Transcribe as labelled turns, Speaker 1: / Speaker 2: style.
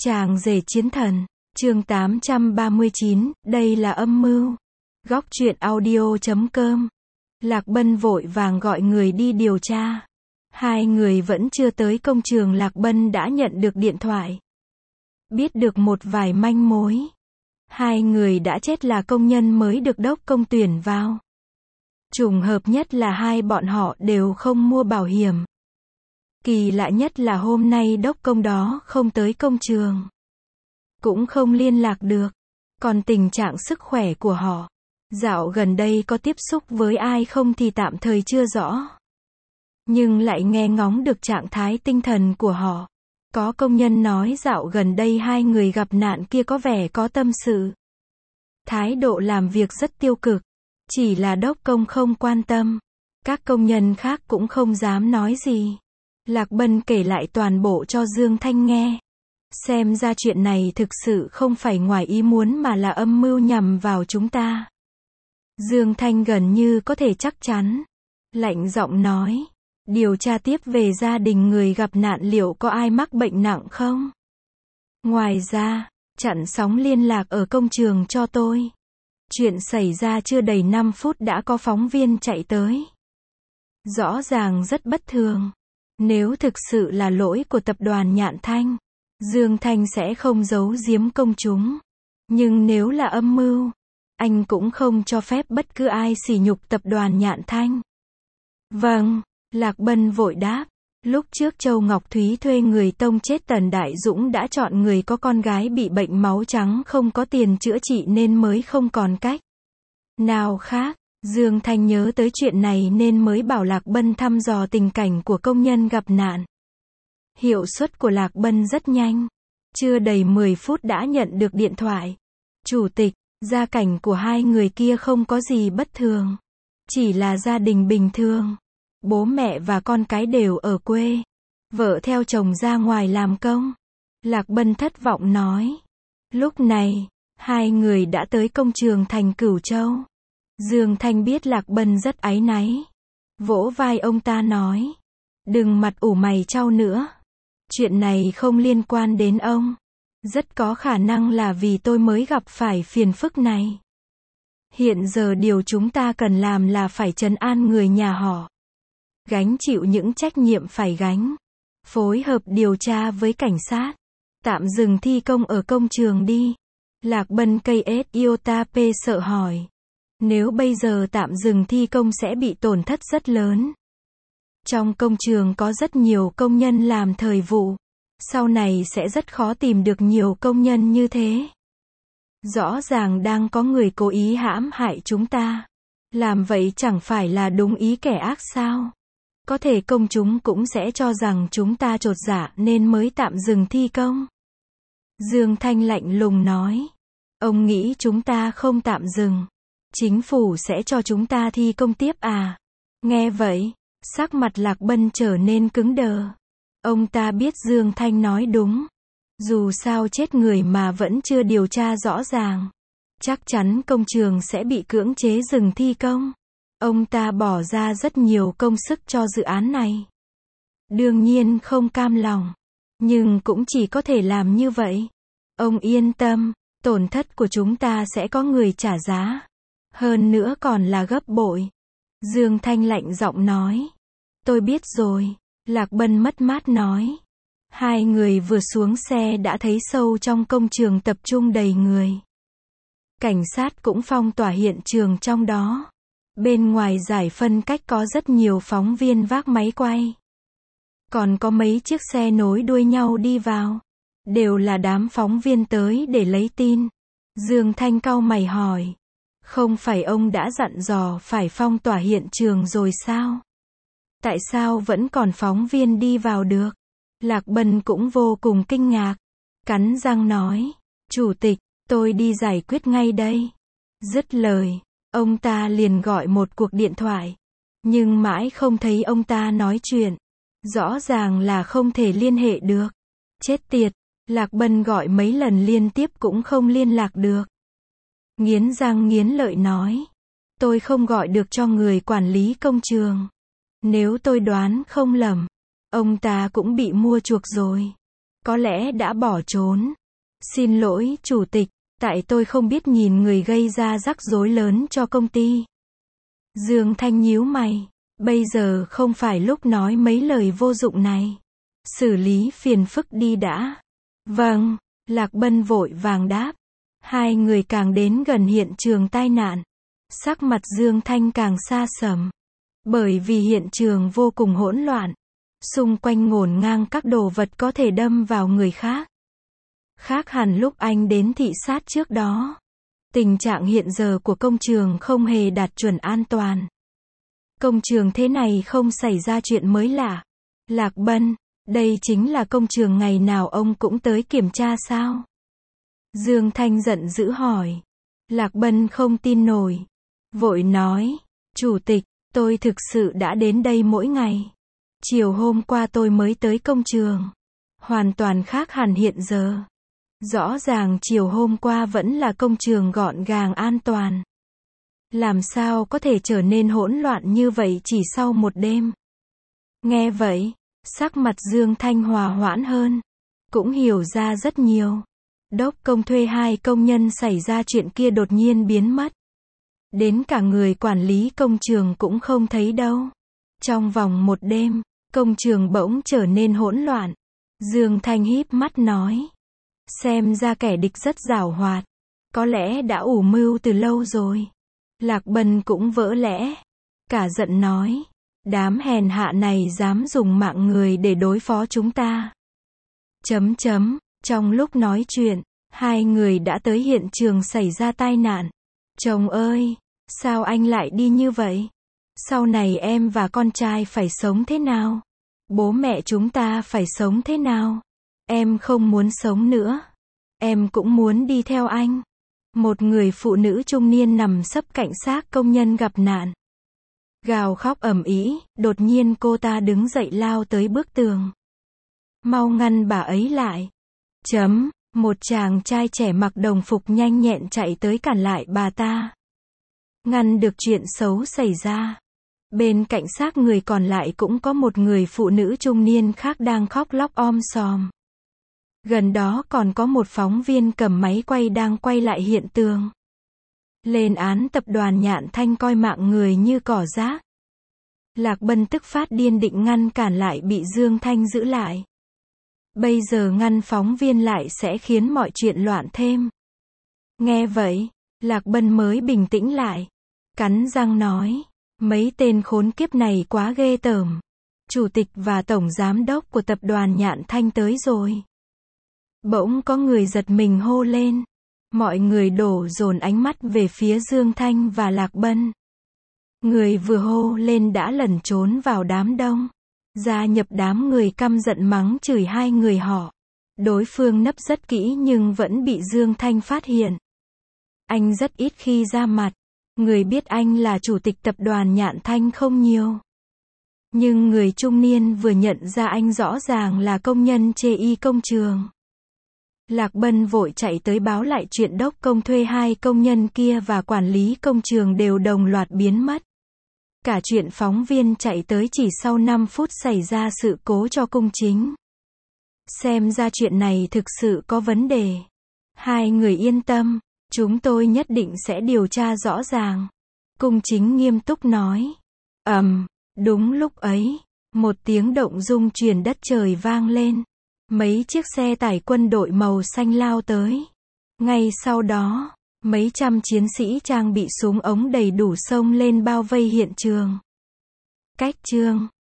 Speaker 1: Chàng rể chiến thần, chương 839, đây là âm mưu. Góc truyện audio.com. Lạc Bân vội vàng gọi người đi điều tra. Hai người vẫn chưa tới công trường, Lạc Bân đã nhận được điện thoại. Biết được một vài manh mối. Hai người đã chết là công nhân mới được đốc công tuyển vào. Trùng hợp nhất là hai bọn họ đều không mua bảo hiểm. Kỳ lạ nhất là hôm nay đốc công đó không tới công trường. Cũng không liên lạc được. Còn tình trạng sức khỏe của họ, dạo gần đây có tiếp xúc với ai không thì tạm thời chưa rõ. Nhưng lại nghe ngóng được trạng thái tinh thần của họ. Có công nhân nói dạo gần đây hai người gặp nạn kia có vẻ có tâm sự. Thái độ làm việc rất tiêu cực. Chỉ là đốc công không quan tâm. Các công nhân khác cũng không dám nói gì. Lạc Bân kể lại toàn bộ cho Dương Thanh nghe. Xem ra chuyện này thực sự không phải ngoài ý muốn mà là âm mưu nhằm vào chúng ta. Dương Thanh gần như có thể chắc chắn. Lạnh giọng nói. Điều tra tiếp về gia đình người gặp nạn liệu có ai mắc bệnh nặng không? Ngoài ra, chặn sóng liên lạc ở công trường cho tôi. Chuyện xảy ra chưa đầy 5 phút đã có phóng viên chạy tới. Rõ ràng rất bất thường. Nếu thực sự là lỗi của tập đoàn Nhạn Thanh, Dương Thanh sẽ không giấu giếm công chúng. Nhưng nếu là âm mưu, anh cũng không cho phép bất cứ ai sỉ nhục tập đoàn Nhạn Thanh. Vâng, Lạc Bân vội đáp. Lúc trước Châu Ngọc Thúy thuê người tông chết Tần Đại Dũng đã chọn người có con gái bị bệnh máu trắng không có tiền chữa trị nên mới không còn cách nào khác. Dương Thanh nhớ tới chuyện này nên mới bảo Lạc Bân thăm dò tình cảnh của công nhân gặp nạn. Hiệu suất của Lạc Bân rất nhanh. Chưa đầy 10 phút đã nhận được điện thoại. Chủ tịch, gia cảnh của hai người kia không có gì bất thường. Chỉ là gia đình bình thường. Bố mẹ và con cái đều ở quê. Vợ theo chồng ra ngoài làm công. Lạc Bân thất vọng nói. Lúc này, hai người đã tới công trường thành Cửu Châu. Dương Thanh biết Lạc Bân rất áy náy. Vỗ vai ông ta nói. Đừng mặt ủ mày chau nữa. Chuyện này không liên quan đến ông. Rất có khả năng là vì tôi mới gặp phải phiền phức này. Hiện giờ điều chúng ta cần làm là phải trấn an người nhà họ. Gánh chịu những trách nhiệm phải gánh. Phối hợp điều tra với cảnh sát. Tạm dừng thi công ở công trường đi. Lạc Bân cây iota p sợ hỏi. Nếu bây giờ tạm dừng thi công sẽ bị tổn thất rất lớn. Trong công trường có rất nhiều công nhân làm thời vụ. Sau này sẽ rất khó tìm được nhiều công nhân như thế. Rõ ràng đang có người cố ý hãm hại chúng ta. Làm vậy chẳng phải là đúng ý kẻ ác sao? Có thể công chúng cũng sẽ cho rằng chúng ta chột dạ nên mới tạm dừng thi công. Dương Thanh lạnh lùng nói. Ông nghĩ chúng ta không tạm dừng. Chính phủ sẽ cho chúng ta thi công tiếp à? Nghe vậy, sắc mặt Lạc Bân trở nên cứng đờ. Ông ta biết Dương Thanh nói đúng. Dù sao chết người mà vẫn chưa điều tra rõ ràng. Chắc chắn công trường sẽ bị cưỡng chế dừng thi công. Ông ta bỏ ra rất nhiều công sức cho dự án này. Đương nhiên không cam lòng. Nhưng cũng chỉ có thể làm như vậy. Ông yên tâm, tổn thất của chúng ta sẽ có người trả giá. Hơn nữa còn là gấp bội. Dương Thanh lạnh giọng nói. Tôi biết rồi. Lạc Bân mất mát nói. Hai người vừa xuống xe đã thấy sâu trong công trường tập trung đầy người. Cảnh sát cũng phong tỏa hiện trường trong đó. Bên ngoài giải phân cách có rất nhiều phóng viên vác máy quay. Còn có mấy chiếc xe nối đuôi nhau đi vào. Đều là đám phóng viên tới để lấy tin. Dương Thanh cau mày hỏi. Không phải ông đã dặn dò phải phong tỏa hiện trường rồi sao? Tại sao vẫn còn phóng viên đi vào được? Lạc Bân cũng vô cùng kinh ngạc. Cắn răng nói. Chủ tịch, tôi đi giải quyết ngay đây. Dứt lời, ông ta liền gọi một cuộc điện thoại. Nhưng mãi không thấy ông ta nói chuyện. Rõ ràng là không thể liên hệ được. Chết tiệt, Lạc Bân gọi mấy lần liên tiếp cũng không liên lạc được. Nghiến răng nghiến lợi nói. Tôi không gọi được cho người quản lý công trường. Nếu tôi đoán không lầm, ông ta cũng bị mua chuộc rồi. Có lẽ đã bỏ trốn. Xin lỗi, chủ tịch, tại tôi không biết nhìn người gây ra rắc rối lớn cho công ty. Dương Thanh nhíu mày. Bây giờ không phải lúc nói mấy lời vô dụng này. Xử lý phiền phức đi đã. Vâng, Lạc Bân vội vàng đáp. Hai người càng đến gần hiện trường tai nạn. Sắc mặt Dương Thanh càng xa sầm. Bởi vì hiện trường vô cùng hỗn loạn. Xung quanh ngổn ngang các đồ vật có thể đâm vào người khác. Khác hẳn lúc anh đến thị sát trước đó. Tình trạng hiện giờ của công trường không hề đạt chuẩn an toàn. Công trường thế này không xảy ra chuyện mới lạ. Lạc Bân, đây chính là công trường ngày nào ông cũng tới kiểm tra sao? Dương Thanh giận dữ hỏi. Lạc Bân không tin nổi. Vội nói, chủ tịch, tôi thực sự đã đến đây mỗi ngày. Chiều hôm qua tôi mới tới công trường. Hoàn toàn khác hẳn hiện giờ. Rõ ràng chiều hôm qua vẫn là công trường gọn gàng an toàn. Làm sao có thể trở nên hỗn loạn như vậy chỉ sau một đêm? Nghe vậy, sắc mặt Dương Thanh hòa hoãn hơn. Cũng hiểu ra rất nhiều. Đốc công thuê hai công nhân xảy ra chuyện kia đột nhiên biến mất. Đến cả người quản lý công trường cũng không thấy đâu. Trong vòng một đêm, công trường bỗng trở nên hỗn loạn. Dương Thanh híp mắt nói. Xem ra kẻ địch rất giàu hoạt. Có lẽ đã ủ mưu từ lâu rồi. Lạc Bân cũng vỡ lẽ. Cả giận nói. Đám hèn hạ này dám dùng mạng người để đối phó chúng ta. Trong lúc nói chuyện, hai người đã tới hiện trường xảy ra tai nạn. Chồng ơi, sao anh lại đi như vậy? Sau này em và con trai phải sống thế nào? Bố mẹ chúng ta phải sống thế nào? Em không muốn sống nữa. Em cũng muốn đi theo anh. Một người phụ nữ trung niên nằm sấp cạnh xác công nhân gặp nạn. Gào khóc ầm ĩ, đột nhiên cô ta đứng dậy lao tới bức tường. Mau ngăn bà ấy lại. Một chàng trai trẻ mặc đồng phục nhanh nhẹn chạy tới cản lại bà ta. Ngăn được chuyện xấu xảy ra. Bên cạnh xác người còn lại cũng có một người phụ nữ trung niên khác đang khóc lóc om sòm. Gần đó còn có một phóng viên cầm máy quay đang quay lại hiện tượng. Lên án tập đoàn Nhạn Thanh coi mạng người như cỏ rác. Lạc Bân tức phát điên định ngăn cản lại bị Dương Thanh giữ lại. Bây giờ ngăn phóng viên lại sẽ khiến mọi chuyện loạn thêm. Nghe vậy, Lạc Bân mới bình tĩnh lại. Cắn răng nói, mấy tên khốn kiếp này quá ghê tởm. Chủ tịch và tổng giám đốc của tập đoàn Nhạn Thanh tới rồi. Bỗng có người giật mình hô lên. Mọi người đổ dồn ánh mắt về phía Dương Thanh và Lạc Bân. Người vừa hô lên đã lẩn trốn vào đám đông. Gia nhập đám người căm giận mắng chửi hai người họ. Đối phương nấp rất kỹ nhưng vẫn bị Dương Thanh phát hiện. Anh rất ít khi ra mặt. Người biết anh là chủ tịch tập đoàn Nhạn Thanh không nhiều. Nhưng người trung niên vừa nhận ra anh rõ ràng là công nhân chê y công trường. Lạc Bân vội chạy tới báo lại chuyện đốc công thuê hai công nhân kia và quản lý công trường đều đồng loạt biến mất. Cả chuyện phóng viên chạy tới chỉ sau 5 phút xảy ra sự cố cho cung chính. Xem ra chuyện này thực sự có vấn đề. Hai người yên tâm, chúng tôi nhất định sẽ điều tra rõ ràng. Cung chính nghiêm túc nói. Đúng lúc ấy, một tiếng động rung chuyển đất trời vang lên. Mấy chiếc xe tải quân đội màu xanh lao tới. Ngay sau đó, mấy trăm chiến sĩ trang bị súng ống đầy đủ xông lên bao vây hiện trường. Cách chương